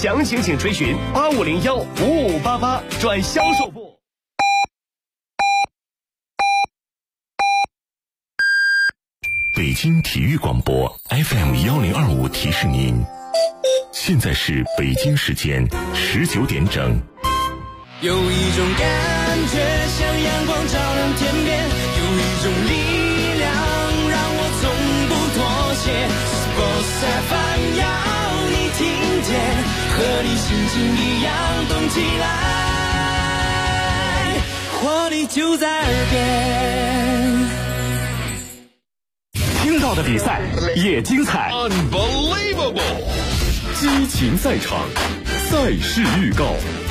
详情请垂询8501-5588转销售部。 北京体育广播 FM1025提示您，现在是北京时间19点整。 有一种感觉像阳光照亮天边，有一种力量让我从不妥协。Sports FM 要你听见，和你心情一样动起来，活力就在耳边。 听到的比赛也精彩 Unbelievable 激情赛场，赛事预告。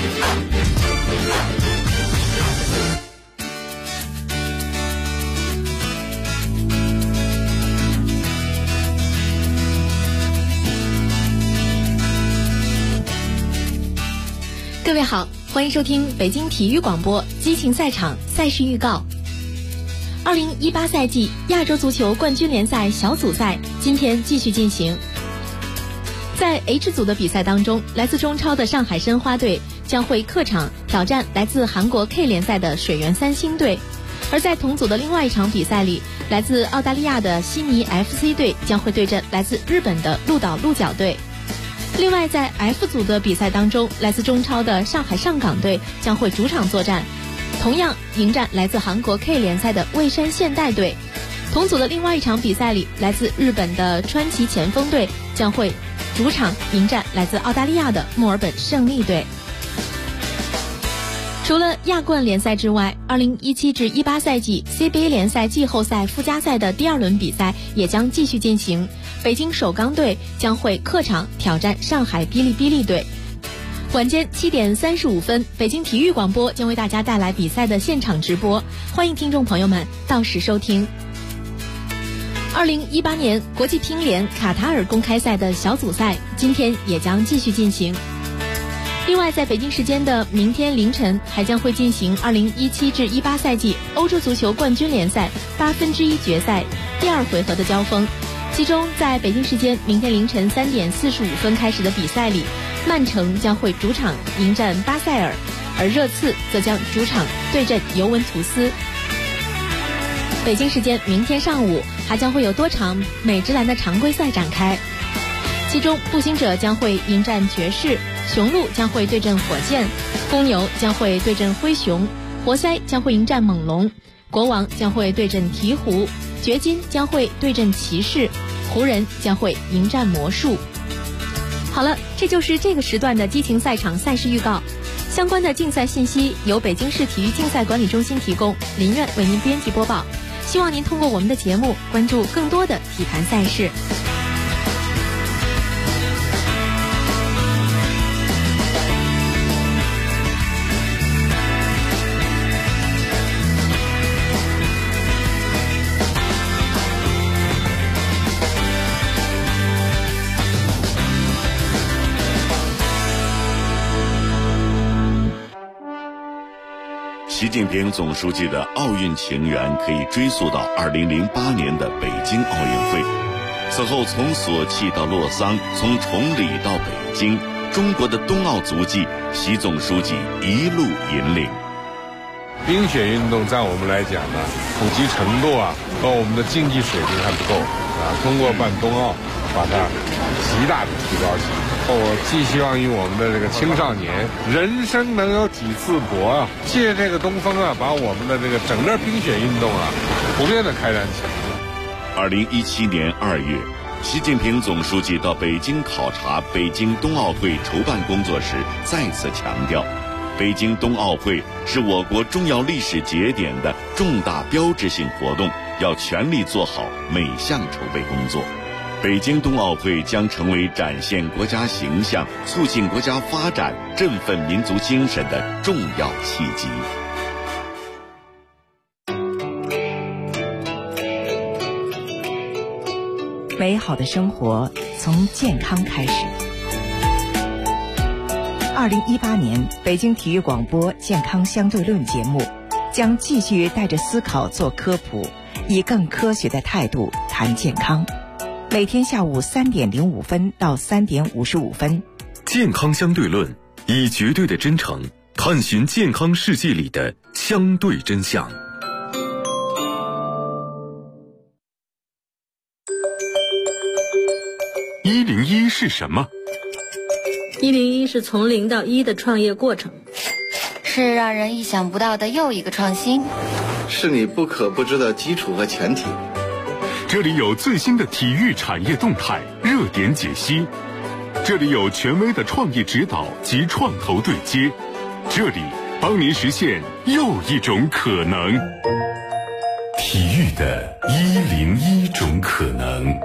各位好，欢迎收听北京体育广播激情赛场赛事预告。2018赛季亚洲足球冠军联赛小组赛今天继续进行。在 H 组的比赛当中，来自中超的上海申花队将会客场挑战来自韩国 K 联赛的水原三星队，而在同组的另外一场比赛里，来自澳大利亚的悉尼 FC 队将会对阵来自日本的鹿岛鹿角队。另外在 F 组的比赛当中，来自中超的上海上港队将会主场作战，同样迎战来自韩国 K 联赛的蔚山现代队。同组的另外一场比赛里，来自日本的川崎前锋队将会主场迎战来自澳大利亚的墨尔本胜利队。除了亚冠联赛之外，2017至18赛季 CBA 联赛季后赛附加赛的第2轮比赛也将继续进行。北京首钢队将会客场挑战上海哔哩哔哩队。晚间7点35分，北京体育广播将为大家带来比赛的现场直播，欢迎听众朋友们到时收听。2018年国际乒联卡塔尔公开赛的小组赛今天也将继续进行。另外，在北京时间的明天凌晨还将会进行2017至18赛季欧洲足球冠军联赛1/8决赛第2回合的交锋。其中在北京时间明天凌晨3点45分开始的比赛里，曼城将会主场迎战巴塞尔，而热刺则将主场对阵尤文图斯。北京时间明天上午还将会有多场美职篮的常规赛展开，其中步行者将会迎战爵士，雄鹿将会对阵火箭，公牛将会对阵灰熊，活塞将会迎战猛龙，国王将会对阵鹈鹕，掘金将会对阵骑士，湖人将会迎战魔术。好了，这就是这个时段的激情赛场赛事预告。相关的竞赛信息由北京市体育竞赛管理中心提供，林苑为您编辑播报。希望您通过我们的节目关注更多的体坛赛事。 习近平总书记的奥运情缘可以追溯到2008年的北京奥运会。此后从索契到洛桑，从崇礼到北京，中国的冬奥足迹，习总书记一路引领。 冰雪运动在我们来讲呢，普及程度和我们的竞技水平还不够通过办冬奥把它极大的提高起来。我寄希望于我们的这个青少年，人生能有几次搏借这个东风把我们的这个整个冰雪运动普遍的开展起来。 2017年2月，习近平总书记到北京考察北京冬奥会筹办工作时，再次强调，北京冬奥会是我国重要历史节点的重大标志性活动，要全力做好每项筹备工作。北京冬奥会将成为展现国家形象、促进国家发展、振奋民族精神的重要契机。 美好的生活从健康开始。2018年北京体育广播健康相对论节目将继续带着思考做科普，以更科学的态度谈健康。每天下午3点05分到3点55分， 健康相对论，以绝对的真诚探寻健康世界里的相对真相。101是什么 ？101是从0到1的创业过程， 是让人意想不到的又一个创新， 是你不可不知的基础和前提。 这里有最新的体育产业动态、热点解析，这里有权威的创业指导及创投对接，这里帮您实现又一种可能。体育的101种可能。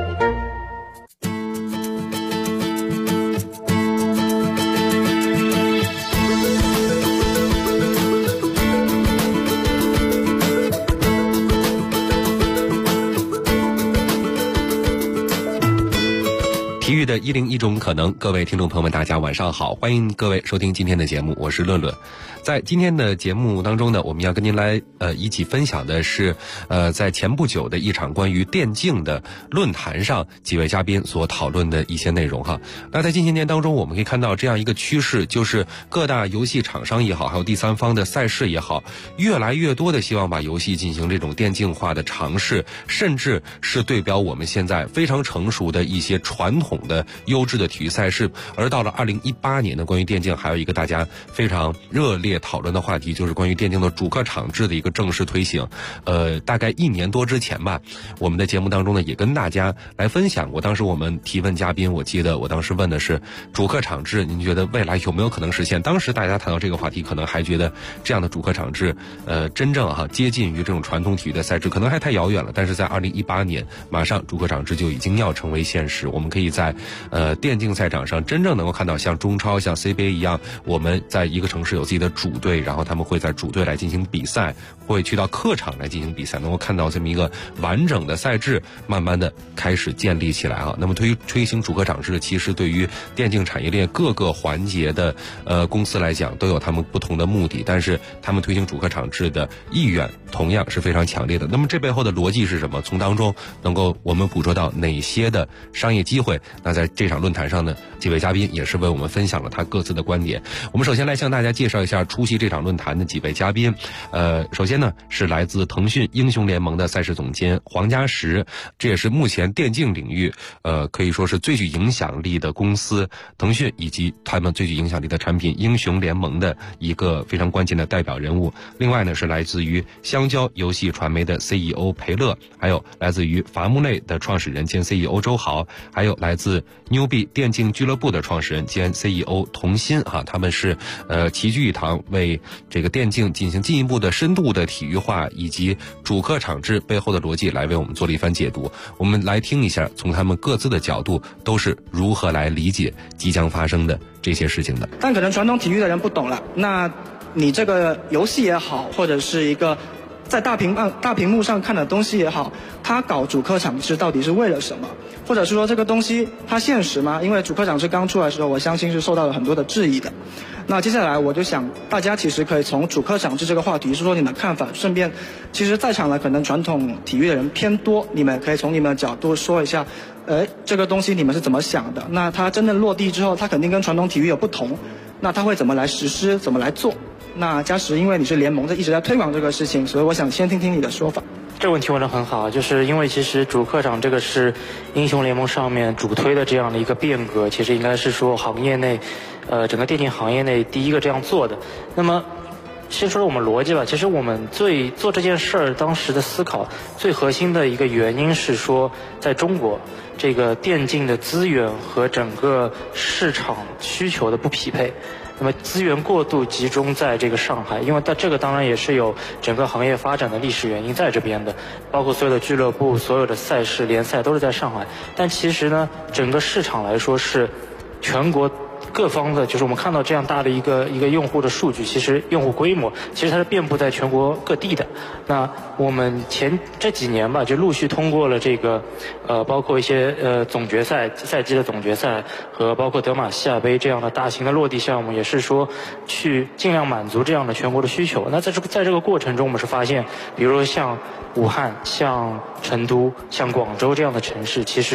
体育的101种可能，各位听众朋友们，大家晚上好，欢迎各位收听今天的节目，我是论论。在今天的节目当中呢，我们要跟您来一起分享的是在前不久的一场关于电竞的论坛上几位嘉宾所讨论的一些内容哈。那在近些年当中，我们可以看到这样一个趋势，就是各大游戏厂商也好，还有第三方的赛事也好，越来越多的希望把游戏进行这种电竞化的尝试，甚至是对标我们现在非常成熟的一些传统的优质的体育赛事。而到了2018年呢，关于电竞还有一个大家非常热烈讨论的话题，就是关于电竞的主客场制的一个正式推行。大概1年多之前吧，我们的节目当中呢也跟大家来分享过，当时我们提问嘉宾，我记得我当时问的是主客场制，您觉得未来有没有可能实现？当时大家谈到这个话题，可能还觉得这样的主客场制真正接近于这种传统体育的赛制可能还太遥远了。但是在2018年，马上主客场制就已经要成为现实，我们可以在电竞赛场上真正能够看到像中超、像 CBA 一样，我们在一个城市有自己的主队，然后他们会在主队来进行比赛，会去到客场来进行比赛，能够看到这么一个完整的赛制慢慢的开始建立起来啊。那么推行主客场制，其实对于电竞产业链各个环节的公司来讲都有他们不同的目的，但是他们推行主客场制的意愿同样是非常强烈的。那么这背后的逻辑是什么？从当中能够我们捕捉到哪些的商业机会？那在这场论坛上呢，几位嘉宾也是为我们分享了他各自的观点。我们首先来向大家介绍一下出席这场论坛的几位嘉宾。首先呢是来自腾讯英雄联盟的赛事总监黄家实，这也是目前电竞领域可以说是最具影响力的公司腾讯以及他们最具影响力的产品英雄联盟的一个非常关键的代表人物。另外呢是来自于香蕉游戏传媒的 CEO 裴乐，还有来自于伐木类的创始人兼 CEO 周豪，还有来自牛币电竞俱乐部的创始人兼 CEO 童鑫他们是齐聚一堂，为这个电竞进行进一步的深度的体育化以及主客场制背后的逻辑来为我们做了一番解读。我们来听一下从他们各自的角度都是如何来理解即将发生的这些事情的。 但可能传统体育的人不懂了，那你这个游戏也好，或者是一个在大屏幕上看的东西也好，它搞主客场制到底是为了什么？或者是说这个东西它现实吗？因为主客场制刚出来的时候，我相信是受到了很多的质疑的。那接下来我就想大家其实可以从主客场制这个话题说说你们的看法，顺便其实在场的可能传统体育的人偏多，你们可以从你们的角度说一下这个东西你们是怎么想的，那它真正落地之后它肯定跟传统体育有不同，那它会怎么来实施，怎么来做。那嘉实因为你是联盟一直在推广这个事情，所以我想先听听你的说法。 这个问题问得很好，就是因为其实主客场这个是英雄联盟上面主推的这样的一个变革，其实应该是说行业内整个电竞行业内第一个这样做的。那么先说说我们逻辑吧，其实我们做这件事儿当时的思考最核心的一个原因是说，在中国这个电竞的资源和整个市场需求的不匹配。那么资源过度集中在这个上海，因为这个当然也是有整个行业发展的历史原因在这边的，包括所有的俱乐部、所有的赛事联赛都是在上海。但其实呢，整个市场来说是全国各方的，就是我们看到这样大的一个用户的数据，其实用户规模其实它是遍布在全国各地的。那我们这几年吧，就陆续通过了这个包括一些总决赛赛季的总决赛和包括德玛西亚杯这样的大型的落地项目，也是说去尽量满足这样的全国的需求。那在这个过程中，我们是发现，比如说像武汉、像成都、像广州这样的城市，其实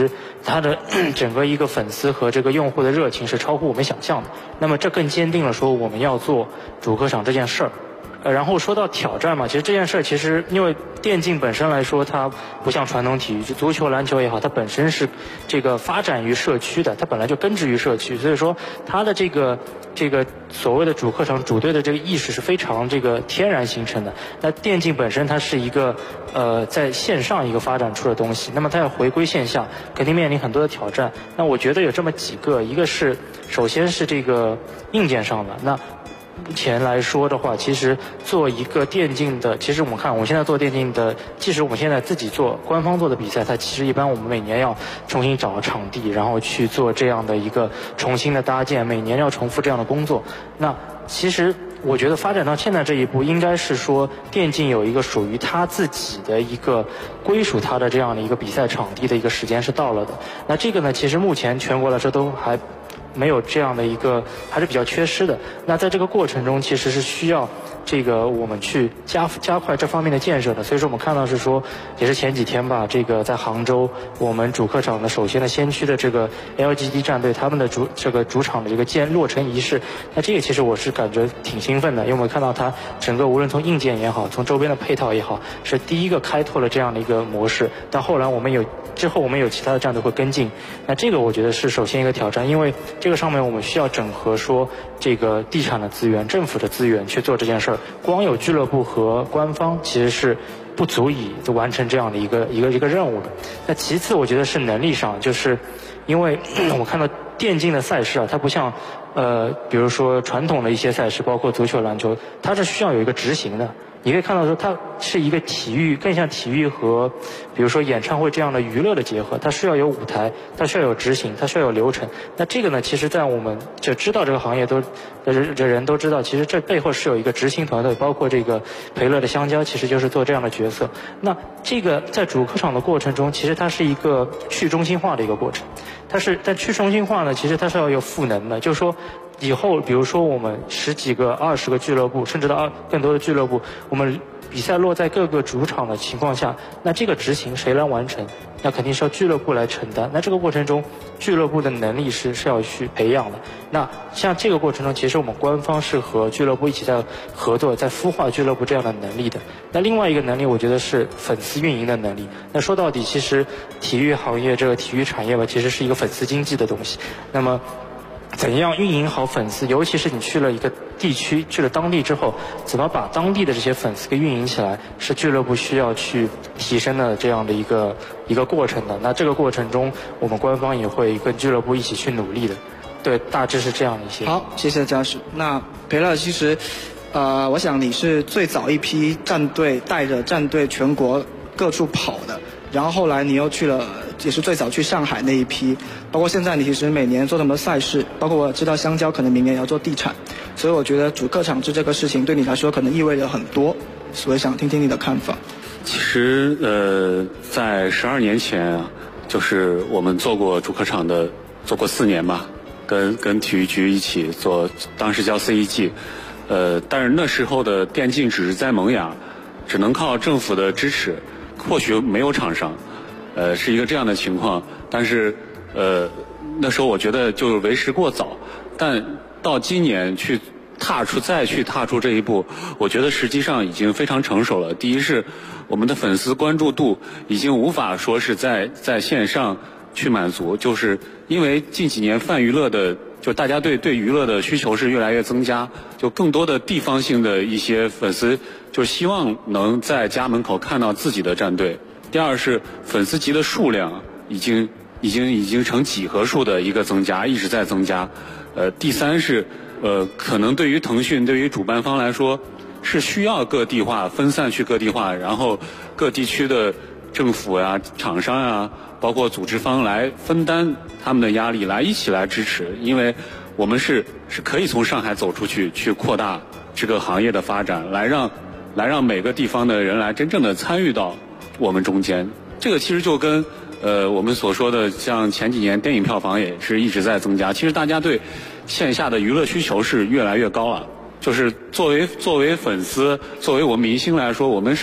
它的整个一个粉丝和这个用户的热情是超乎我们想象的。那么这更坚定了说我们要做主客场这件事儿。然后说到挑战嘛，其实这件事儿其实因为电竞本身来说，它不像传统体育，就足球、篮球也好，它本身是这个发展于社区的，它本来就根植于社区，所以说它的这个所谓的主客场主队的这个意识是非常这个天然形成的。那电竞本身它是一个在线上一个发展出的东西，那么它要回归线下，肯定面临很多的挑战。那我觉得有这么几个，一个是首先是这个硬件上的，那目前来说的话，其实做一个电竞的，其实我们看我们现在做电竞的，即使我们现在自己做官方做的比赛，它其实一般我们每年要重新找场地，然后去做这样的一个重新的搭建，每年要重复这样的工作。那其实我觉得发展到现在这一步，应该是说电竞有一个属于它自己的一个归属它的这样的一个比赛场地的一个时间是到了的。那这个呢，其实目前全国来说都还没有这样的一个，还是比较缺失的。那在这个过程中，其实是需要这个我们去加快这方面的建设的。所以说我们看到是说，也是前几天吧，这个在杭州我们主客场的首先的先驱的这个 LGD 战队他们的主场的这个落成仪式，那这个其实我是感觉挺兴奋的，因为我们看到它整个无论从硬件也好，从周边的配套也好，是第一个开拓了这样的一个模式。但后来之后我们有其他的战队会跟进，那这个我觉得是首先一个挑战，因为这个上面我们需要整合说这个地产的资源、政府的资源去做这件事儿，光有俱乐部和官方其实是不足以完成这样的一个任务的。那其次我觉得是能力上，就是因为我看到电竞的赛事啊，它不像比如说传统的一些赛事，包括足球、篮球，它是需要有一个执行的。你可以看到说，它是一个体育，更像体育和比如说演唱会这样的娱乐的结合。它需要有舞台，它需要有执行，它需要有流程。那这个呢，其实在我们就知道这个行业的人都知道，其实这背后是有一个执行团队，包括这个培乐的香蕉，其实就是做这样的角色。那这个在主客场的过程中，其实它是一个去中心化的一个过程。但去中心化呢，其实它是要有赋能的，就是说以后比如说我们10几个、20个俱乐部，甚至到更多的俱乐部，我们比赛落在各个主场的情况下，那这个执行谁来完成？那肯定是要俱乐部来承担。那这个过程中，俱乐部的能力是要去培养的。那像这个过程中，其实我们官方是和俱乐部一起在合作，在孵化俱乐部这样的能力的。那另外一个能力，我觉得是粉丝运营的能力。那说到底，其实体育行业这个体育产业吧，其实是一个粉丝经济的东西。那么怎样运营好粉丝，尤其是你去了一个地区，去了当地之后，怎么把当地的这些粉丝给运营起来，是俱乐部需要去提升的这样的一个过程的。那这个过程中，我们官方也会跟俱乐部一起去努力的。对，大致是这样的一些。 好，谢谢嘉许。那培乐其实，我想你是最早一批战队带着战队全国各处跑的，然后后来你又去了，也是最早去上海那一批，包括现在你其实每年做什么赛事，包括我知道香蕉可能明年也要做地产，所以我觉得主客场制这个事情对你来说可能意味着很多，所以想听听你的看法。 其实在12年前啊，就是我们做过主客场的，做过4年吧，跟体育局一起做，当时叫 CEG，但是那时候的电竞只是在萌芽，只能靠政府的支持，或许没有厂商。是一个这样的情况，但是那时候我觉得就为时过早，但到今年再去踏出这一步，我觉得实际上已经非常成熟了。第一是我们的粉丝关注度已经无法说是在线上去满足，就是因为近几年泛娱乐的，就大家对娱乐的需求是越来越增加，就更多的地方性的一些粉丝就希望能在家门口看到自己的战队。第二是粉丝级的数量已经成几何数的一个增加，一直在增加。第三是可能对于腾讯对于主办方来说是需要各地化分散去各地化，然后各地区的政府啊、厂商啊，包括组织方来分担他们的压力，来一起来支持，因为我们是可以从上海走出去，去扩大这个行业的发展，来让每个地方的人来真正的参与到我们中间。这个其实就跟我们所说的，像前几年电影票房也是一直在增加。其实大家对线下的娱乐需求是越来越高了。就是作为粉丝，作为我们明星来说，我们是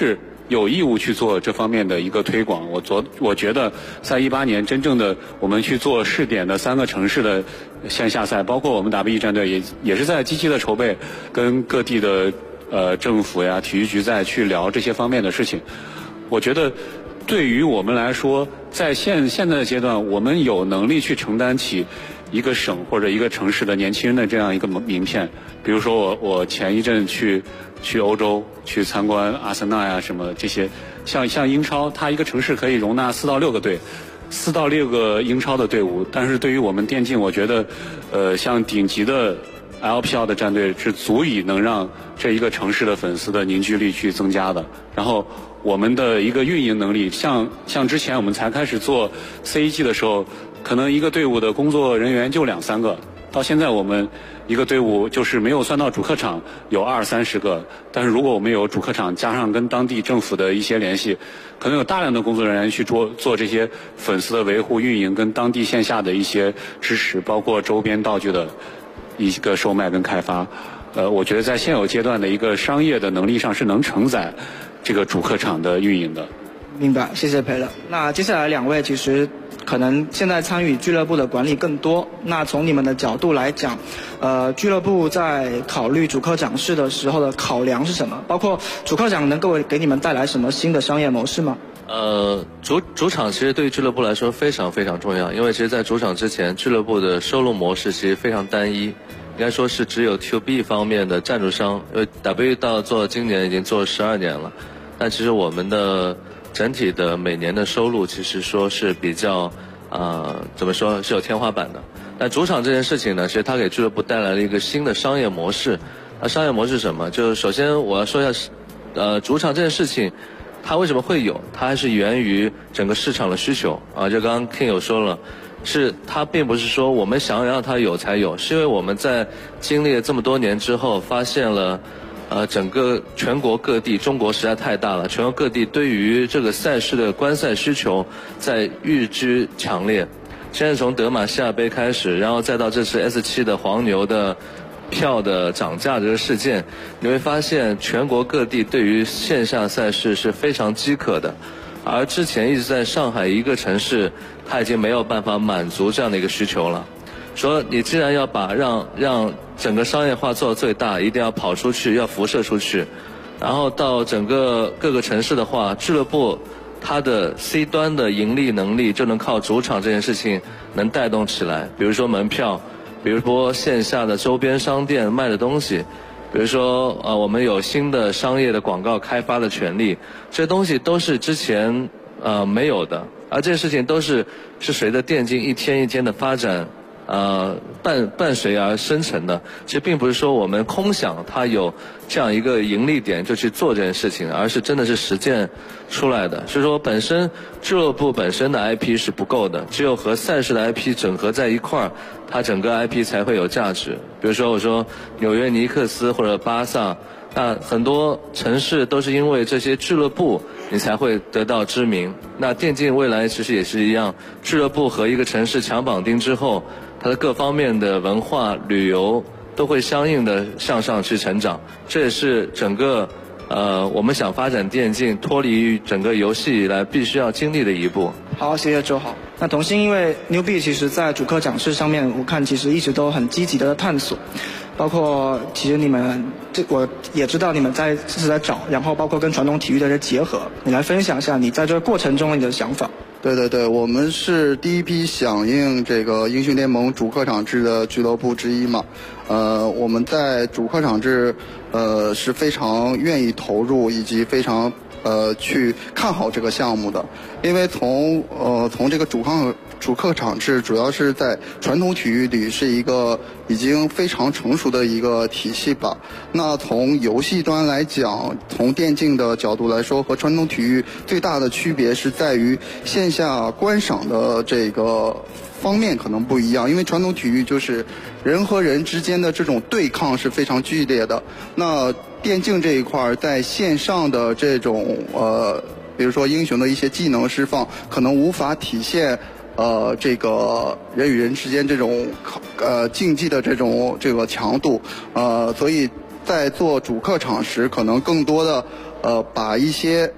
有义务去做这方面的一个推广。我觉得在18年真正的我们去做试点的3个城市的线下赛，包括我们 W1战队也是在积极的筹备，跟各地的政府呀、体育局在去聊这些方面的事情。我觉得对于我们来说，在现在的阶段，我们有能力去承担起一个省或者一个城市的年轻人的这样一个名片。比如说我前一阵去欧洲去参观阿森纳呀什么这些，像英超，它一个城市可以容纳4到6个队，4到6个英超的队伍。但是对于我们电竞，我觉得像顶级的 LPL 的战队是足以能让这一个城市的粉丝的凝聚力去增加的。然后我们的一个运营能力，像之前我们才开始做 C1G 的时候，可能一个队伍的工作人员就2-3个，到现在我们一个队伍就是没有算到主客场有20-30个，但是如果我们有主客场加上跟当地政府的一些联系，可能有大量的工作人员去做这些粉丝的维护、运营跟当地线下的一些支持，包括周边道具的一个售卖跟开发。我觉得在现有阶段的一个商业的能力上是能承载这个主客场的运营的。 明白，谢谢裴乐。那接下来2位其实可能现在参与俱乐部的管理更多，那从你们的角度来讲，俱乐部在考虑主客场式的时候的考量是什么？包括主客场能够给你们带来什么新的商业模式吗？ 主场其实对于俱乐部来说非常非常重要，因为其实在主场之前，俱乐部的收入模式其实非常单一，应该说是只有 2B 方面的赞助商，因为 W 到做今年已经做12年了，但其实我们的整体的每年的收入其实说是比较怎么说是有天花板的。但主场这件事情呢，其实它给俱乐部带来了一个新的商业模式。那商业模式是什么？就是首先我要说一下，主场这件事情它为什么会有？它还是源于整个市场的需求啊。就刚刚 King 有说了，是它并不是说我们想要让它有才有，是因为我们在经历了这么多年之后，发现了整个全国各地，中国实在太大了，全国各地对于这个赛事的观赛需求在日趋强烈。现在从德玛西亚杯开始，然后再到这次 S7 的黄牛的票的涨价这个事件，你会发现全国各地对于线下赛事是非常饥渴的，而之前一直在上海一个城市，它已经没有办法满足这样的一个需求了。说你既然要把让整个商业化做到最大，一定要跑出去，要辐射出去，然后到整个各个城市的话，俱乐部它的 C 端的盈利能力就能靠主场这件事情能带动起来。比如说门票，比如说线下的周边商店卖的东西，比如说我们有新的商业的广告开发的权利，这些东西都是之前没有的，而这些事情都是随着电竞一天一天的发展伴随而生成的。其实并不是说我们空想它有这样一个盈利点就去做这件事情，而是真的是实践出来的。所以说本身俱乐部本身的 IP 是不够的，只有和赛事的 IP 整合在一块儿，它整个 IP 才会有价值。比如说我说纽约尼克斯或者巴萨，那很多城市都是因为这些俱乐部你才会得到知名。那电竞未来其实也是一样，俱乐部和一个城市强绑定之后，它的各方面的文化旅游都会相应的向上去成长。这也是整个我们想发展电竞脱离于整个游戏以来必须要经历的一步。 好，谢谢周豪。那同心，因为 Newbie 其实在主客场式上面，我看其实一直都很积极的探索，包括其实你们我也知道你们一直在找，然后包括跟传统体育的这结合，你来分享一下你在这个过程中你的想法。 对，我们是第一批响应这个英雄联盟主客场制的俱乐部之一嘛。我们在主客场制是非常愿意投入，以及非常去看好这个项目的。因为从这个主客场制主要是在传统体育里是一个已经非常成熟的一个体系吧。那从游戏端来讲，从电竞的角度来说，和传统体育最大的区别是在于线下观赏的这个方面可能不一样。因为传统体育就是人和人之间的这种对抗是非常剧烈的，那电竞这一块在线上的这种比如说英雄的一些技能释放可能无法体现这个人与人之间这种竞技的这个强度，所以在做主客场时可能更多的把一些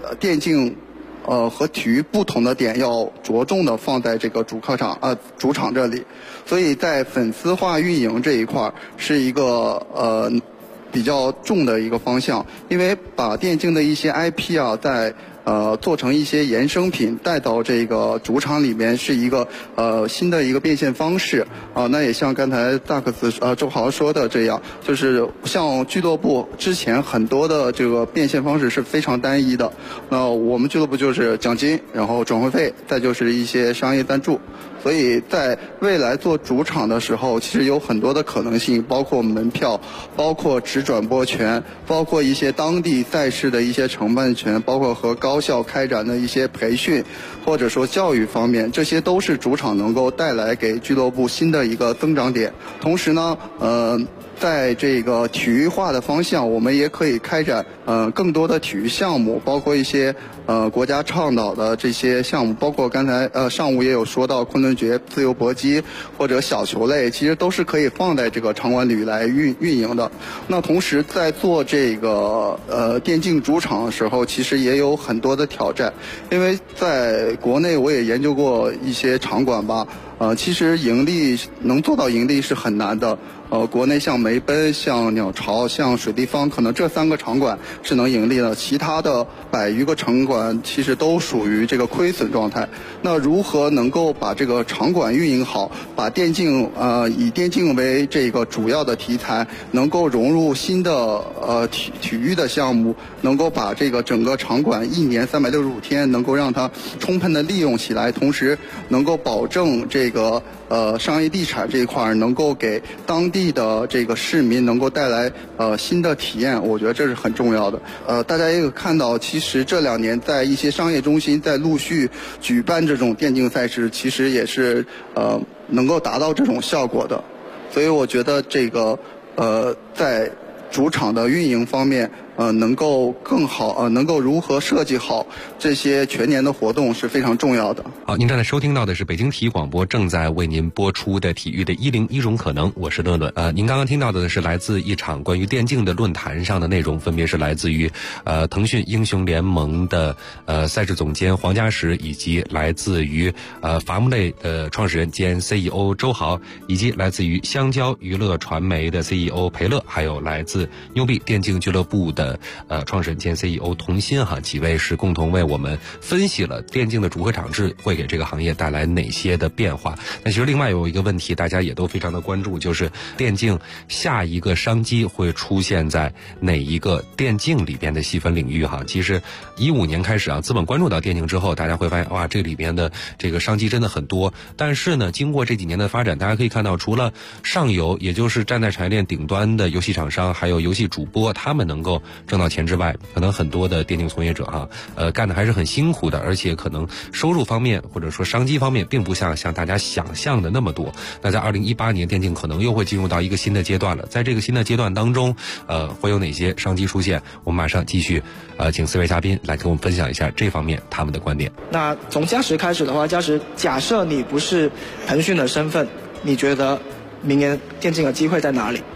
电竞和体育不同的点要着重的放在这个主场这里，所以在粉丝化运营这一块是一个比较重的一个方向，因为把电竞的一些 IP 啊在做成一些衍生品带到这个主场里面是一个新的一个变现方式啊。那也像刚才大克斯周豪说的这样，就是像俱乐部之前很多的这个变现方式是非常单一的。那我们俱乐部就是奖金，然后转会费，再就是一些商业赞助。所以在未来做主场的时候，其实有很多的可能性，包括门票，包括只转播权，包括一些当地赛事的一些承办权，包括和高校开展的一些培训，或者说教育方面，这些都是主场能够带来给俱乐部新的一个增长点。同时呢，在这个体育化的方向，我们也可以开展更多的体育项目，包括一些国家倡导的这些项目，包括刚才上午也有说到昆仑决、自由搏击或者小球类，其实都是可以放在这个场馆里来运营的。那同时在做这个电竞主场的时候，其实也有很多的挑战，因为在国内我也研究过一些场馆吧，其实能做到盈利是很难的。国内像梅奔、像鸟巢、像水立方，可能这3个场馆是能盈利的，其他的100余个场馆其实都属于这个亏损状态。那如何能够把这个场馆运营好，把电竞以电竞为这个主要的题材，能够融入新的体育的项目，能够把这个整个场馆1年365天能够让它充分的利用起来，同时能够保证这个商业地产这一块能够给当地的这个市民能够带来新的体验，我觉得这是很重要的。大家也有看到，其实这2年在一些商业中心在陆续举办这种电竞赛事，其实也是能够达到这种效果的。所以我觉得这个在主场的运营方面，能够更好，能够如何设计好这些全年的活动是非常重要的。 好，您正在收听到的是北京体育广播正在为您播出的体育的101种可能，我是乐乐。您刚刚听到的是来自一场关于电竞的论坛上的内容，分别是来自于腾讯英雄联盟的赛事总监黄家实，以及来自于伐木类的创始人兼 CEO 周豪，以及来自于香蕉娱乐传媒的 CEO 裴乐，还有来自牛币电竞俱乐部的创始人兼 CEO 童鑫几位是共同为我们分析了电竞的主客场制会给这个行业带来哪些的变化。那其实另外有一个问题大家也都非常的关注，就是电竞下一个商机会出现在哪一个电竞里边的细分领域其实15年开始资本关注到电竞之后，大家会发现哇，这里边的这个商机真的很多。但是呢，经过这几年的发展，大家可以看到，除了上游也就是站在产业链顶端的游戏厂商还有游戏主播，他们能够挣到钱之外，可能很多的电竞从业者干的还是很辛苦的，而且可能收入方面或者说商机方面并不像大家想象的那么多。那在2018年，电竞可能又会进入到一个新的阶段了。在这个新的阶段当中，会有哪些商机出现？我们马上继续请4位嘉宾来跟我们分享一下这方面他们的观点。 那从嘉实开始的话，嘉实，假设你不是腾讯的身份，你觉得明年电竞的机会在哪里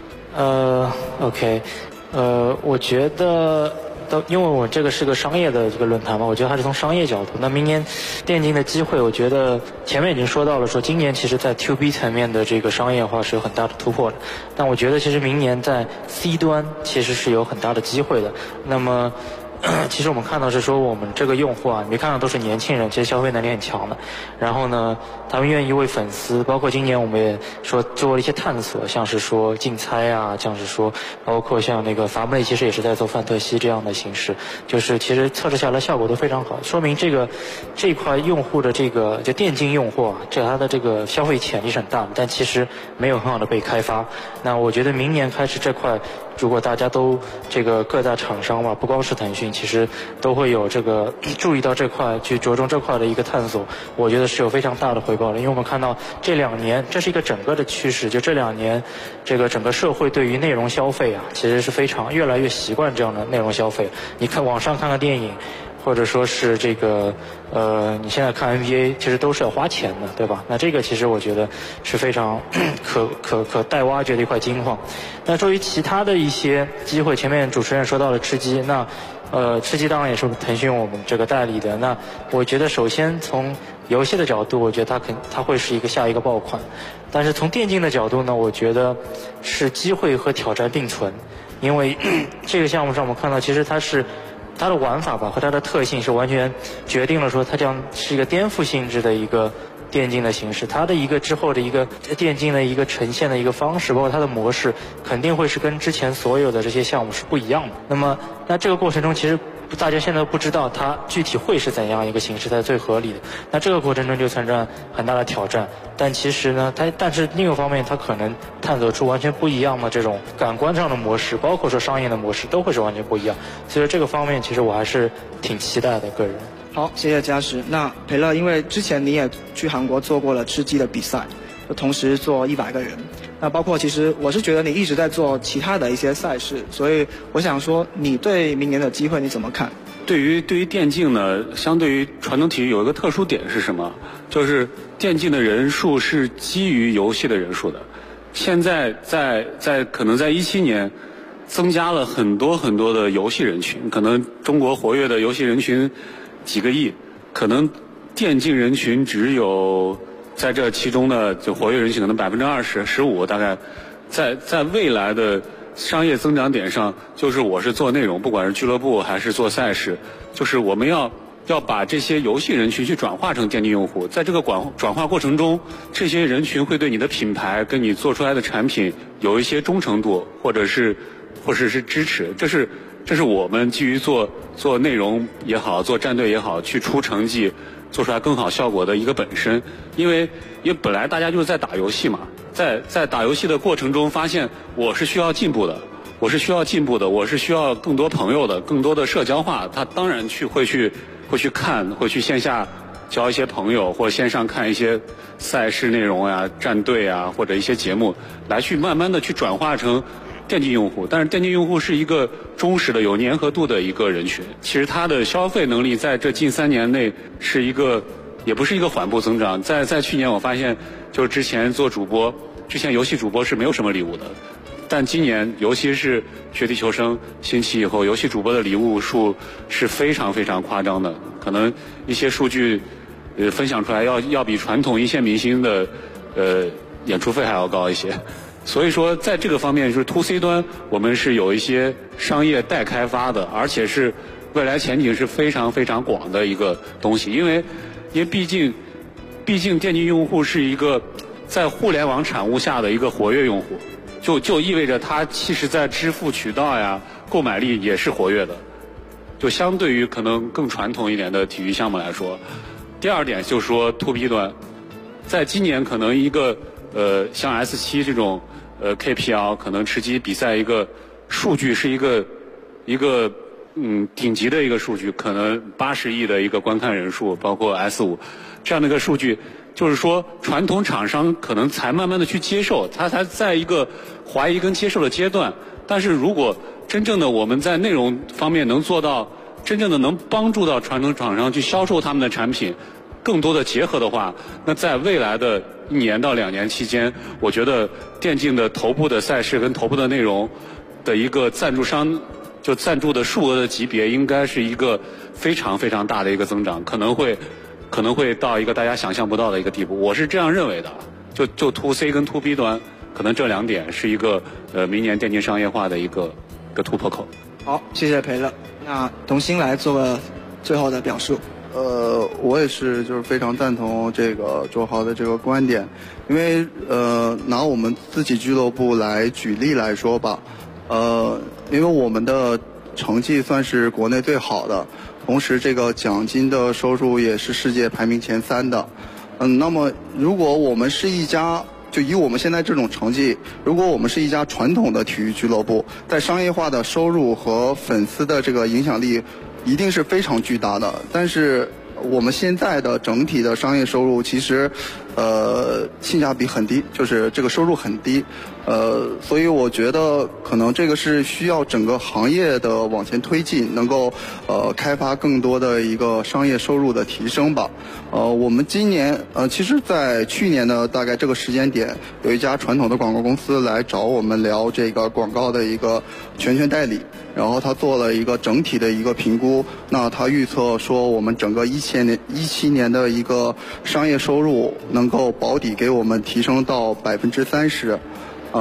？OK。我觉得因为我这个是个商业的这个论坛嘛，我觉得还是从商业角度。那明年电竞的机会，我觉得前面已经说到了，说今年其实在 To B 层面的这个商业化是有很大的突破的。但我觉得其实明年在 C 端其实是有很大的机会的。那么其实我们看到是说，我们这个用户你没看到都是年轻人，其实消费能力很强的。然后呢，他们愿意为粉丝，包括今年我们也说做了一些探索，像是说竞猜像是说包括像那个伐木类，其实也是在做范特西这样的形式，就是其实测试下来效果都非常好，说明这一块用户的这个就电竞用户它的这个消费潜力是很大的，但其实没有很好的被开发。那我觉得明年开始这块，如果大家都这个各大厂商不光是腾讯，其实都会有这个注意到这块，去着重这块的一个探索，我觉得是有非常大的回报的。因为我们看到这2年，这是一个整个的趋势，就这2年这个整个社会对于内容消费其实是非常越来越习惯这样的内容消费。你看网上看个电影， 或者说是这个你现在看 NBA 其实都是要花钱的，对吧？那这个其实我觉得是非常可待挖掘的一块金矿。那至于其他的一些机会，前面主持人说到了吃鸡，那吃鸡当然也是腾讯我们这个代理的。那我觉得首先从游戏的角度，我觉得它会是下一个爆款。但是从电竞的角度呢，我觉得是机会和挑战并存。因为这个项目上我们看到，其实它的玩法吧和它的特性是完全决定了说它将是一个颠覆性质的一个电竞的形式，它的一个之后的一个电竞的一个呈现的一个方式，包括它的模式，肯定会是跟之前所有的这些项目是不一样的。那这个过程中，其实大家现在不知道它具体会是怎样一个形式才是最合理的。那这个过程中就存在很大的挑战。但其实呢，但是另一方面，它可能探索出完全不一样的这种感官上的模式，包括说商业的模式，都会是完全不一样。所以这个方面，其实我还是挺期待的，个人。 好，谢谢嘉实。那培乐，因为之前你也去韩国做过了吃鸡的比赛，就同时做100个人。那包括其实我是觉得你一直在做其他的一些赛事，所以我想说，你对明年的机会你怎么看？ 对于电竞呢，相对于传统体育有一个特殊点是什么？就是电竞的人数是基于游戏的人数的。现在可能在17年增加了很多很多的游戏人群，可能中国活跃的游戏人群几个亿，可能电竞人群只有在这其中的就活跃人群可能20%、15%，大概在未来的商业增长点上，就是我是做内容，不管是俱乐部还是做赛事，就是我们要把这些游戏人群去转化成电竞用户，在这个转化过程中，这些人群会对你的品牌跟你做出来的产品有一些忠诚度，或者是支持，这是我们基于做内容也好，做战队也好，去出成绩，做出来更好效果的一个本身。因为本来大家就是在打游戏嘛，在打游戏的过程中发现我是需要进步的，我是需要更多朋友的，更多的社交化。他当然会去看，会去线下交一些朋友，或线上看一些赛事内容啊、战队啊，或者一些节目，来去慢慢的去转化成电竞用户。但是电竞用户是一个忠实的、有粘合度的一个人群，其实他的消费能力在这近3年内也不是一个缓步增长。在去年我发现，就是之前游戏主播是没有什么礼物的，但今年尤其是《绝地求生》兴起以后，游戏主播的礼物数是非常非常夸张的，可能一些数据分享出来要比传统一线明星的演出费还要高一些。所以说在这个方面，就是 2C 端我们是有一些商业待开发的，而且是未来前景是非常非常广的一个东西。因为毕竟电竞用户是一个在互联网产物下的一个活跃用户，就意味着它其实在支付渠道呀、购买力也是活跃的，就相对于可能更传统一点的体育项目来说。第二点就是说 to B 端，在今年可能一个像 S7 这种KPL 可能吃鸡比赛一个数据是一个顶级的一个数据，可能80亿的一个观看人数，包括 S5 这样的一个数据，就是说传统厂商可能才慢慢的去接受，它才在一个怀疑跟接受的阶段。但是如果真正的我们在内容方面能做到真正的能帮助到传统厂商去销售他们的产品，更多的结合的话，那在未来的1年到2年期间，我觉得电竞的头部的赛事跟头部的内容的一个赞助商，就赞助的数额的级别，应该是一个非常非常大的一个增长，可能会到一个大家想象不到的一个地步。我是这样认为的。就 to C 跟 to B 端，可能这2点是一个明年电竞商业化的一个突破口。 好，谢谢培乐。那童鑫来做个最后的表述。 我也是就是非常赞同这个周豪的这个观点，因为拿我们自己俱乐部来举例来说吧，因为我们的成绩算是国内最好的，同时这个奖金的收入也是世界排名前3的。那么如果我们是一家，就以我们现在这种成绩，如果我们是一家传统的体育俱乐部，在商业化的收入和粉丝的这个影响力一定是非常巨大的。但是我们现在的整体的商业收入其实性价比很低，就是这个收入很低。 所以我觉得可能这个是需要整个行业的往前推进，能够开发更多的一个商业收入的提升吧。我们今年其实在去年的大概这个时间点，有一家传统的广告公司来找我们聊这个广告的一个全权代理，然后他做了一个整体的一个评估，那他预测说我们整个17年的一个商业收入能够保底给我们提升到30%。